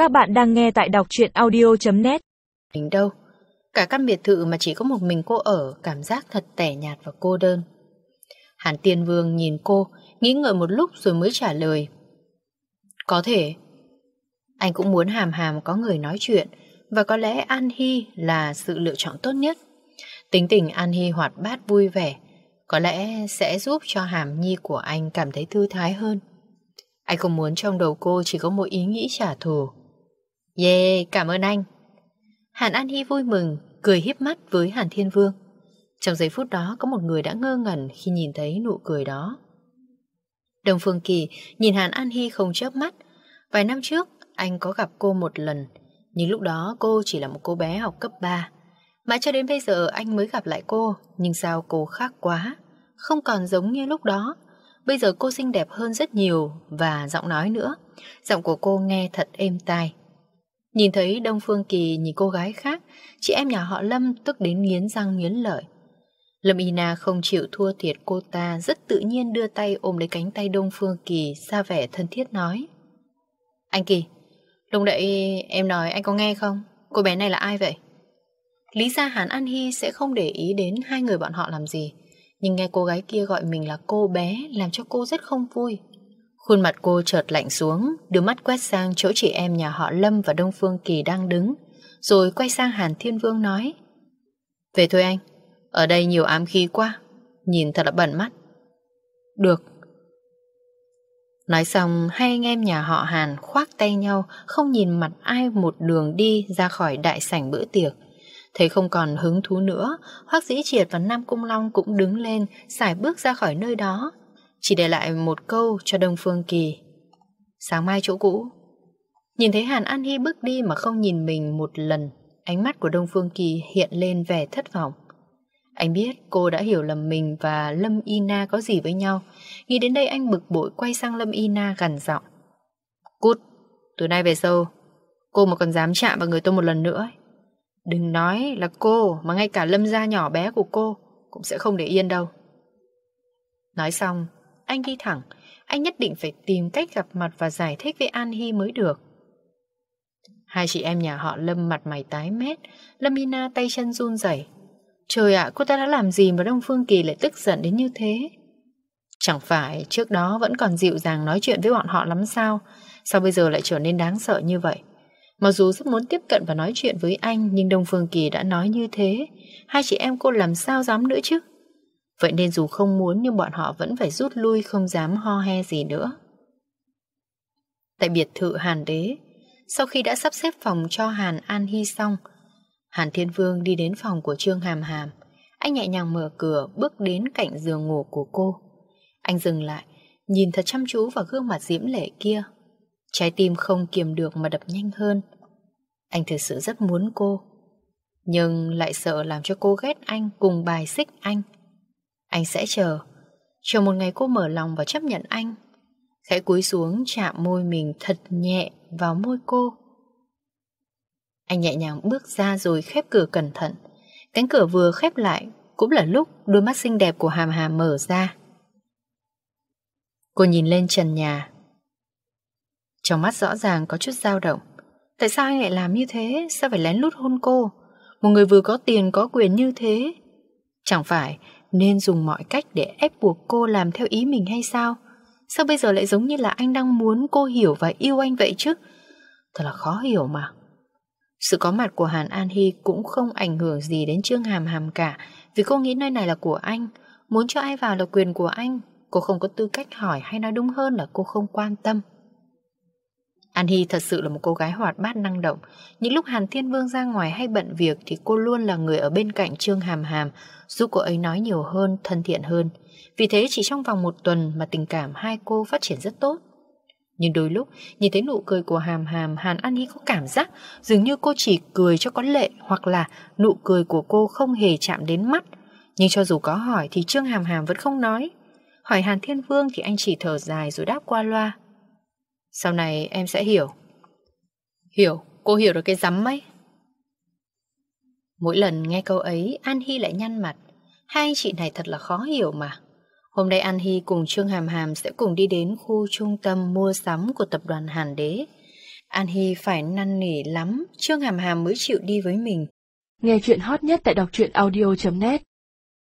Các bạn đang nghe tại đọc truyện audio.net. Mình đâu, cả căn biệt thự mà chỉ có một mình cô ở, cảm giác thật tẻ nhạt và cô đơn. Hàn Tiên Vương nhìn cô, nghĩ ngợi một lúc rồi mới trả lời. Có thể. Anh cũng muốn Hàm Hàm có người nói chuyện, và có lẽ An Hy là sự lựa chọn tốt nhất. Tính tình An Hy hoạt bát vui vẻ, có lẽ sẽ giúp cho Hàm Nhi của anh cảm thấy thư thái hơn. Anh không muốn trong đầu cô chỉ có một ý nghĩ trả thù. Yeah, cảm ơn anh. Hàn An Hy vui mừng, cười híp mắt với Hàn Thiên Vương. Trong giây phút đó có một người đã ngơ ngẩn khi nhìn thấy nụ cười đó. Đông Phương Kỳ nhìn Hàn An Hy không chớp mắt. Vài năm trước anh có gặp cô một lần, nhưng lúc đó cô chỉ là một cô bé học cấp 3. Mãi cho đến bây giờ anh mới gặp lại cô, nhưng sao cô khác quá, không còn giống như lúc đó. Bây giờ cô xinh đẹp hơn rất nhiều, và giọng nói nữa, giọng của cô nghe thật êm tai. Nhìn thấy Đông Phương Kỳ nhìn cô gái khác, chị em nhà họ Lâm tức đến nghiến răng nghiến lợi. Lâm Y Na không chịu thua thiệt cô ta, rất tự nhiên đưa tay ôm lấy cánh tay Đông Phương Kỳ, ra vẻ thân thiết nói. Anh Kỳ, lúc nãy em nói anh có nghe không? Cô bé này là ai vậy? Lý ra Hàn An Hy sẽ không để ý đến hai người bọn họ làm gì, nhưng nghe cô gái kia gọi mình là cô bé làm cho cô rất không vui. Khuôn mặt cô chợt lạnh xuống, đưa mắt quét sang chỗ chị em nhà họ Lâm và Đông Phương Kỳ đang đứng, rồi quay sang Hàn Thiên Vương nói. Về thôi anh, ở đây nhiều ám khí quá, nhìn thật là bẩn mắt. Được. Nói xong, hai anh em nhà họ Hàn khoác tay nhau, không nhìn mặt ai, một đường đi ra khỏi đại sảnh bữa tiệc. Thấy không còn hứng thú nữa, Hoắc Dĩ Triệt và Nam Cung Long cũng đứng lên, sải bước ra khỏi nơi đó, chỉ để lại một câu cho Đông Phương Kỳ. Sáng mai chỗ cũ. Nhìn thấy Hàn An Hy bước đi mà không nhìn mình một lần, ánh mắt của Đông Phương Kỳ hiện lên vẻ thất vọng. Anh biết cô đã hiểu lầm mình và Lâm Y Na có gì với nhau. Nghĩ đến đây anh bực bội quay sang Lâm Y Na gằn giọng. Cút, từ nay về sau, cô mà còn dám chạm vào người tôi một lần nữa, đừng nói là cô, mà ngay cả Lâm gia nhỏ bé của cô cũng sẽ không để yên đâu. Nói xong, anh đi thẳng. Anh nhất định phải tìm cách gặp mặt và giải thích với An Hy mới được. Hai chị em nhà họ Lâm mặt mày tái mét. Lâm Y Na tay chân run rẩy. Trời ạ, cô ta đã làm gì mà Đông Phương Kỳ lại tức giận đến như thế? Chẳng phải trước đó vẫn còn dịu dàng nói chuyện với bọn họ lắm sao? Sao bây giờ lại trở nên đáng sợ như vậy? Mặc dù rất muốn tiếp cận và nói chuyện với anh, nhưng Đông Phương Kỳ đã nói như thế, hai chị em cô làm sao dám nữa chứ? Vậy nên dù không muốn nhưng bọn họ vẫn phải rút lui, không dám ho he gì nữa. Tại biệt thự Hàn Đế, sau khi đã sắp xếp phòng cho Hàn An Hy xong, Hàn Thiên Vương đi đến phòng của Trương Hàm Hàm. Anh nhẹ nhàng mở cửa, bước đến cạnh giường ngủ của cô. Anh dừng lại, nhìn thật chăm chú vào gương mặt diễm lệ kia. Trái tim không kiềm được mà đập nhanh hơn. Anh thực sự rất muốn cô, nhưng lại sợ làm cho cô ghét anh, cùng bài xích anh. Anh sẽ chờ một ngày cô mở lòng và chấp nhận anh. Khẽ cúi xuống chạm môi mình thật nhẹ vào môi cô. Anh nhẹ nhàng bước ra rồi khép cửa cẩn thận. Cánh cửa vừa khép lại cũng là lúc đôi mắt xinh đẹp của Hàm Hàm mở ra. Cô nhìn lên trần nhà, trong mắt rõ ràng có chút dao động. Tại sao anh lại làm như thế? Sao phải lén lút hôn cô? Một người vừa có tiền có quyền như thế, chẳng phải nên dùng mọi cách để ép buộc cô làm theo ý mình hay sao? Sao bây giờ lại giống như là anh đang muốn cô hiểu và yêu anh vậy chứ? Thật là khó hiểu mà. Sự có mặt của Hàn An Hy cũng không ảnh hưởng gì đến Trương Hàm Hàm cả, vì cô nghĩ nơi này là của anh, muốn cho ai vào là quyền của anh. Cô không có tư cách hỏi, hay nói đúng hơn là cô không quan tâm. An Hy thật sự là một cô gái hoạt bát năng động. Những lúc Hàn Thiên Vương ra ngoài hay bận việc thì cô luôn là người ở bên cạnh Trương Hàm Hàm, giúp cô ấy nói nhiều hơn, thân thiện hơn. Vì thế chỉ trong vòng một tuần mà tình cảm hai cô phát triển rất tốt. Nhưng đôi lúc nhìn thấy nụ cười của Hàm Hàm, Hàn An Hy có cảm giác dường như cô chỉ cười cho có lệ, hoặc là nụ cười của cô không hề chạm đến mắt. Nhưng cho dù có hỏi thì Trương Hàm Hàm vẫn không nói. Hỏi Hàn Thiên Vương thì anh chỉ thở dài rồi đáp qua loa. Sau này em sẽ hiểu. Hiểu? Cô hiểu được cái rắm ấy. Mỗi lần nghe câu ấy, An Hy lại nhăn mặt. Hai anh chị này thật là khó hiểu mà. Hôm nay An Hy cùng Trương Hàm Hàm sẽ cùng đi đến khu trung tâm mua sắm của tập đoàn Hàn Đế. An Hy phải năn nỉ lắm, Trương Hàm Hàm mới chịu đi với mình. Nghe chuyện hot nhất tại đọc truyện audio.net